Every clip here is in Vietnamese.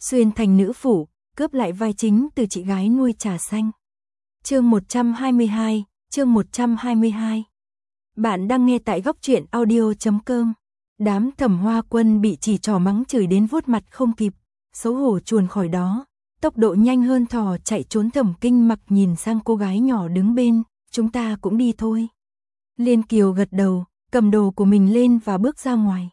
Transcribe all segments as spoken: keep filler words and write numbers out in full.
xuyên thành nữ phủ, cướp lại vai chính từ chị gái nuôi Trà Xanh. Chương một trăm hai mươi hai, chương một trăm hai mươi hai. Bạn đang nghe tại góc truyện audio chấm com. Đám Thẩm Hoa Quân bị chỉ trỏ mắng chửi đến vuốt mặt không kịp, xấu hổ chuồn khỏi đó, tốc độ nhanh hơn thỏ chạy trốn. Thẩm Kinh Mặc nhìn sang cô gái nhỏ đứng bên, chúng ta cũng đi thôi. Liên Kiều gật đầu, cầm đồ của mình lên và bước ra ngoài.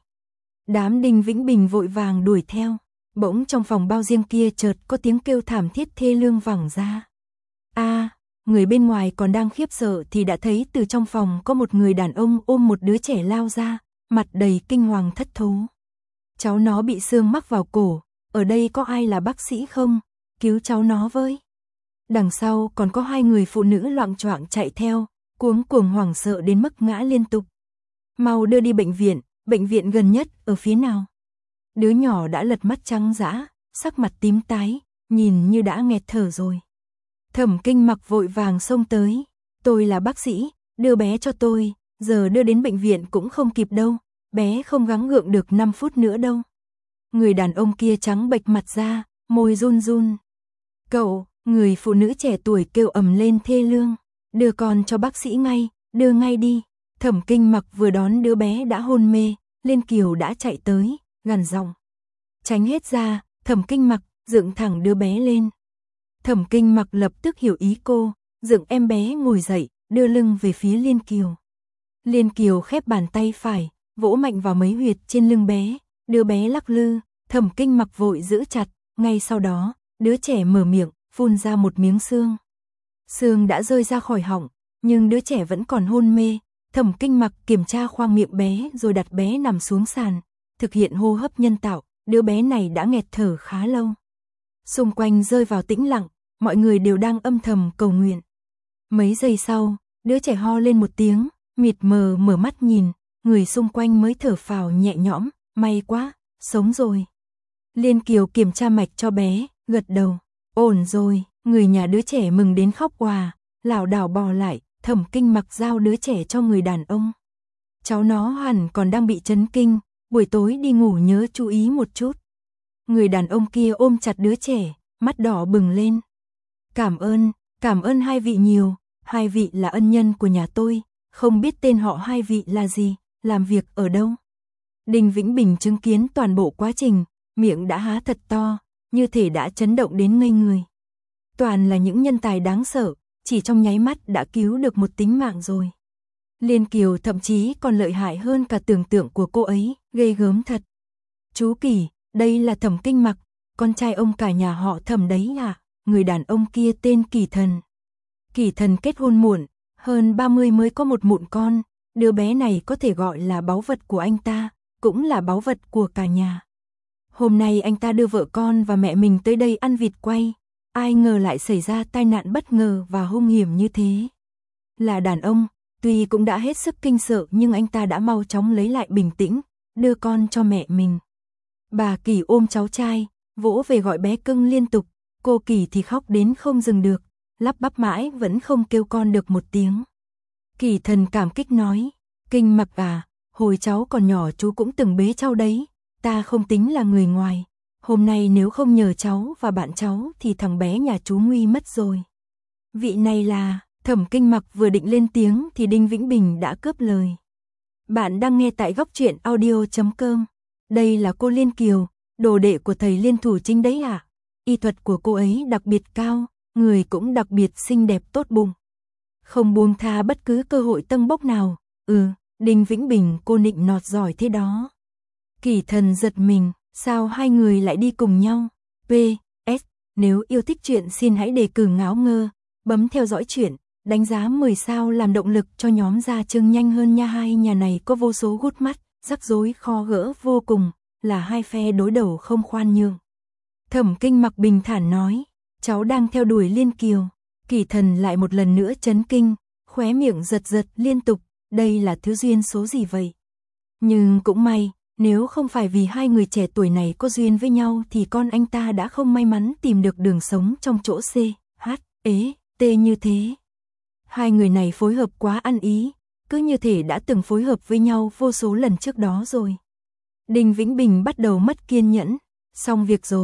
Đám Đinh Vĩnh Bình vội vàng đuổi theo, bỗng trong phòng bao riêng kia chợt có tiếng kêu thảm thiết thê lương vẳng ra. A, à, người bên ngoài còn đang khiếp sợ thì đã thấy từ trong phòng có một người đàn ông ôm một đứa trẻ lao ra, mặt đầy kinh hoàng thất thố. Cháu nó bị xương mắc vào cổ, ở đây có ai là bác sĩ không? Cứu cháu nó với. Đằng sau còn có hai người phụ nữ loạng choạng chạy theo, cuống cuồng hoảng sợ đến mức ngã liên tục. Mau đưa đi bệnh viện, bệnh viện gần nhất ở phía nào? Đứa nhỏ đã lật mắt trắng dã, sắc mặt tím tái, nhìn như đã nghẹt thở rồi. Thẩm Kinh Mặc vội vàng xông tới, tôi là bác sĩ, đưa bé cho tôi, giờ đưa đến bệnh viện cũng không kịp đâu, bé không gắng gượng được năm phút nữa đâu. Người đàn ông kia trắng bệch mặt ra, môi run run. Cậu, người phụ nữ trẻ tuổi kêu ầm lên thê lương, đưa con cho bác sĩ ngay, đưa ngay đi. Thẩm Kinh Mặc vừa đón đứa bé đã hôn mê, Liên Kiều đã chạy tới, gằn giọng. Tránh hết ra, Thẩm Kinh Mặc, dựng thẳng đứa bé lên. Thẩm Kinh Mặc lập tức hiểu ý cô, dựng em bé ngồi dậy, đưa lưng về phía Liên Kiều. Liên Kiều khép bàn tay phải, vỗ mạnh vào mấy huyệt trên lưng bé, đứa bé lắc lư, Thẩm Kinh Mặc vội giữ chặt, ngay sau đó, đứa trẻ mở miệng, phun ra một miếng xương. Xương đã rơi ra khỏi họng, nhưng đứa trẻ vẫn còn hôn mê. Thẩm Kinh Mặc kiểm tra khoang miệng bé rồi đặt bé nằm xuống sàn, thực hiện hô hấp nhân tạo, đứa bé này đã nghẹt thở khá lâu. Xung quanh rơi vào tĩnh lặng, mọi người đều đang âm thầm cầu nguyện. Mấy giây sau, đứa trẻ ho lên một tiếng, mịt mờ mở mắt nhìn, người xung quanh mới thở phào nhẹ nhõm, may quá, sống rồi. Liên Kiều kiểm tra mạch cho bé, gật đầu, ổn rồi, người nhà đứa trẻ mừng đến khóc òa, lảo đảo bò lại. Thẩm Kinh Mặc giao đứa trẻ cho người đàn ông. Cháu nó hẳn còn đang bị chấn kinh, buổi tối đi ngủ nhớ chú ý một chút. Người đàn ông kia ôm chặt đứa trẻ, mắt đỏ bừng lên. Cảm ơn, cảm ơn hai vị nhiều, hai vị là ân nhân của nhà tôi, không biết tên họ hai vị là gì, làm việc ở đâu. Đinh Vĩnh Bình chứng kiến toàn bộ quá trình, miệng đã há thật to, như thể đã chấn động đến ngây người. Toàn là những nhân tài đáng sợ. Chỉ trong nháy mắt đã cứu được một tính mạng rồi. Liên Kiều thậm chí còn lợi hại hơn cả tưởng tượng của cô ấy, ghê gớm thật. Chú Kỳ, đây là Thẩm Kinh Mặc, con trai ông cả nhà họ Thẩm đấy à? Người đàn ông kia tên Kỳ Thần. Kỳ Thần kết hôn muộn, hơn ba mươi mới có một mụn con, đứa bé này có thể gọi là báu vật của anh ta, cũng là báu vật của cả nhà. Hôm nay anh ta đưa vợ con và mẹ mình tới đây ăn vịt quay. Ai ngờ lại xảy ra tai nạn bất ngờ và hung hiểm như thế. Là đàn ông, tuy cũng đã hết sức kinh sợ nhưng anh ta đã mau chóng lấy lại bình tĩnh, đưa con cho mẹ mình. Bà Kỳ ôm cháu trai, vỗ về gọi bé cưng liên tục, cô Kỳ thì khóc đến không dừng được, lắp bắp mãi vẫn không kêu con được một tiếng. Kỳ Thần cảm kích nói, Kinh Mặc à, hồi cháu còn nhỏ chú cũng từng bế cháu đấy, ta không tính là người ngoài. Hôm nay nếu không nhờ cháu và bạn cháu thì thằng bé nhà chú nguy mất rồi. Vị này là, Thẩm Kinh Mặc vừa định lên tiếng thì Đinh Vĩnh Bình đã cướp lời. Bạn đang nghe tại góc truyện audio chấm com. Đây là cô Liên Kiều, đồ đệ của thầy Liên Thủ Chính đấy ạ. À? Y thuật của cô ấy đặc biệt cao, người cũng đặc biệt xinh đẹp tốt bụng. Không buông tha bất cứ cơ hội tâng bốc nào. Ừ, Đinh Vĩnh Bình cô nịnh nọt giỏi thế đó. Kỳ Thần giật mình. Sao hai người lại đi cùng nhau? pê ét. Nếu yêu thích truyện xin hãy đề cử Ngáo Ngơ, bấm theo dõi truyện, đánh giá mười sao làm động lực cho nhóm ra chương nhanh hơn nha. Hai nhà này có vô số gút mắt, rắc rối khó gỡ vô cùng, là hai phe đối đầu không khoan nhượng. Thẩm Kinh Mặc bình thản nói, cháu đang theo đuổi Liên Kiều. Kỳ Thần lại một lần nữa chấn kinh, khóe miệng giật giật liên tục, đây là thứ duyên số gì vậy? Nhưng cũng may, nếu không phải vì hai người trẻ tuổi này có duyên với nhau thì con anh ta đã không may mắn tìm được đường sống trong chỗ C, H, ế, T như thế. Hai người này phối hợp quá ăn ý, cứ như thể đã từng phối hợp với nhau vô số lần trước đó rồi. Đinh Vĩnh Bình bắt đầu mất kiên nhẫn, xong việc rồi,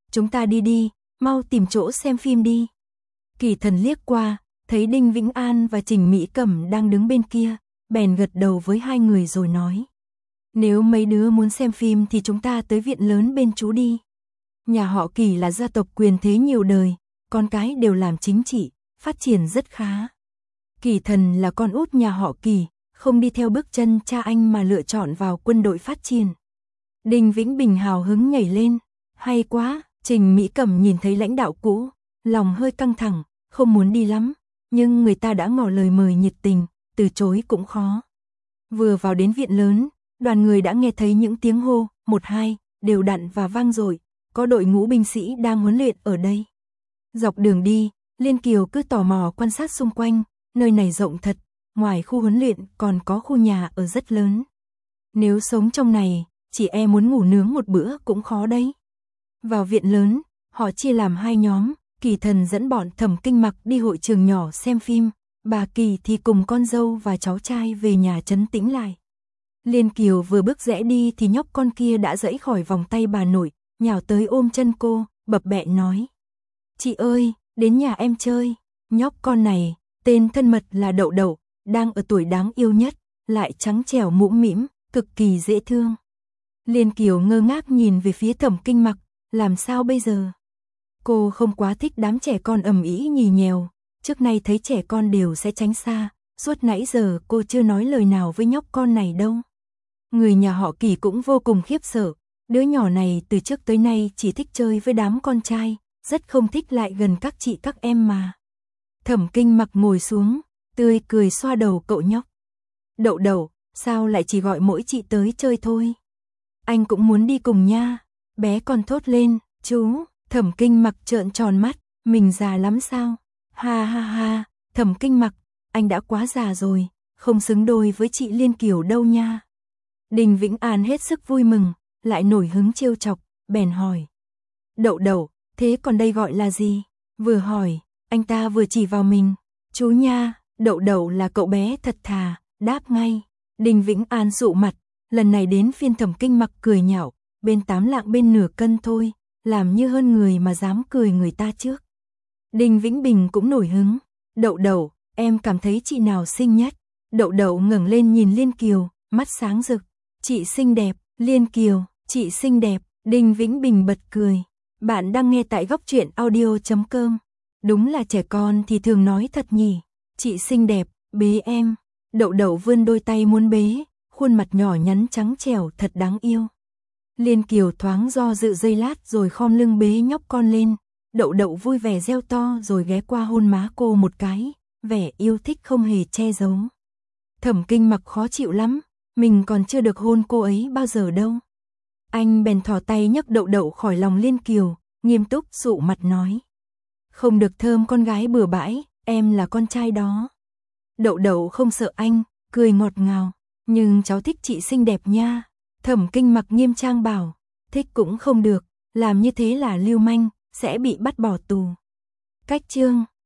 chúng ta đi đi, mau tìm chỗ xem phim đi. Kỳ Thần liếc qua, thấy Đinh Vĩnh An và Trình Mỹ Cẩm đang đứng bên kia, bèn gật đầu với hai người rồi nói. Nếu mấy đứa muốn xem phim thì chúng ta tới viện lớn bên chú đi. Nhà họ Kỳ là gia tộc quyền thế nhiều đời, con cái đều làm chính trị, phát triển rất khá. Kỳ Thần là con út nhà họ Kỳ, không đi theo bước chân cha anh mà lựa chọn vào quân đội phát triển. Đinh Vĩnh Bình hào hứng nhảy lên, hay quá. Trình Mỹ Cẩm nhìn thấy lãnh đạo cũ, lòng hơi căng thẳng, không muốn đi lắm, nhưng người ta đã ngỏ lời mời nhiệt tình, từ chối cũng khó. Vừa vào đến viện lớn, đoàn người đã nghe thấy những tiếng hô, một hai, đều đặn và vang dội, có đội ngũ binh sĩ đang huấn luyện ở đây. Dọc đường đi, Liên Kiều cứ tò mò quan sát xung quanh, nơi này rộng thật, ngoài khu huấn luyện còn có khu nhà ở rất lớn. Nếu sống trong này, chị e muốn ngủ nướng một bữa cũng khó đấy. Vào viện lớn, họ chia làm hai nhóm, Kỳ Thần dẫn bọn Thẩm Kinh Mặc đi hội trường nhỏ xem phim, bà Kỳ thì cùng con dâu và cháu trai về nhà trấn tĩnh lại. Liên Kiều vừa bước rẽ đi thì nhóc con kia đã giãy khỏi vòng tay bà nội, nhào tới ôm chân cô, bập bẹ nói. Chị ơi, đến nhà em chơi. Nhóc con này, tên thân mật là Đậu Đậu, đang ở tuổi đáng yêu nhất, lại trắng trẻo mũm mĩm, cực kỳ dễ thương. Liên Kiều ngơ ngác nhìn về phía Thẩm Kinh Mặc, làm sao bây giờ? Cô không quá thích đám trẻ con ầm ĩ nhì nhèo, trước nay thấy trẻ con đều sẽ tránh xa, suốt nãy giờ cô chưa nói lời nào với nhóc con này đâu. Người nhà họ Kỳ cũng vô cùng khiếp sợ, đứa nhỏ này từ trước tới nay chỉ thích chơi với đám con trai, rất không thích lại gần các chị các em mà. Thẩm Kinh Mặc ngồi xuống, tươi cười xoa đầu cậu nhóc. Đậu Đậu, sao lại chỉ gọi mỗi chị tới chơi thôi? Anh cũng muốn đi cùng nha. Bé con thốt lên, chú. Thẩm Kinh Mặc trợn tròn mắt, mình già lắm sao? Ha ha ha, Thẩm Kinh Mặc, anh đã quá già rồi, không xứng đôi với chị Liên Kiều đâu nha. Đinh Vĩnh An hết sức vui mừng, lại nổi hứng trêu chọc, bèn hỏi. Đậu Đậu, thế còn đây gọi là gì? Vừa hỏi, anh ta vừa chỉ vào mình. Chú nha, Đậu Đậu là cậu bé thật thà, đáp ngay. Đinh Vĩnh An dụ mặt, lần này đến phiên Thẩm Kinh Mặc cười nhạo, bên tám lạng bên nửa cân thôi, làm như hơn người mà dám cười người ta trước. Đinh Vĩnh Bình cũng nổi hứng. Đậu Đậu, em cảm thấy chị nào xinh nhất? Đậu Đậu ngẩng lên nhìn Liên Kiều, mắt sáng rực. Chị xinh đẹp. Liên Kiều, chị xinh đẹp. Đinh Vĩnh Bình bật cười. Bạn đang nghe tại góc truyện audio chấm com. Đúng là trẻ con thì thường nói thật nhỉ. Chị xinh đẹp, bế em. Đậu Đậu vươn đôi tay muốn bế, khuôn mặt nhỏ nhắn trắng trẻo thật đáng yêu. Liên Kiều thoáng do dự giây lát rồi khom lưng bế nhóc con lên. Đậu Đậu vui vẻ reo to rồi ghé qua hôn má cô một cái, vẻ yêu thích không hề che giấu. Thẩm Kinh Mặc khó chịu lắm, mình còn chưa được hôn cô ấy bao giờ đâu. Anh bèn thò tay nhấc Đậu Đậu khỏi lòng Liên Kiều, nghiêm túc dụ mặt nói. Không được thơm con gái bừa bãi, em là con trai đó. Đậu Đậu không sợ anh, cười ngọt ngào, nhưng cháu thích chị xinh đẹp nha. Thẩm Kinh Mặc nghiêm trang bảo, thích cũng không được, làm như thế là lưu manh, sẽ bị bắt bỏ tù. Cách chương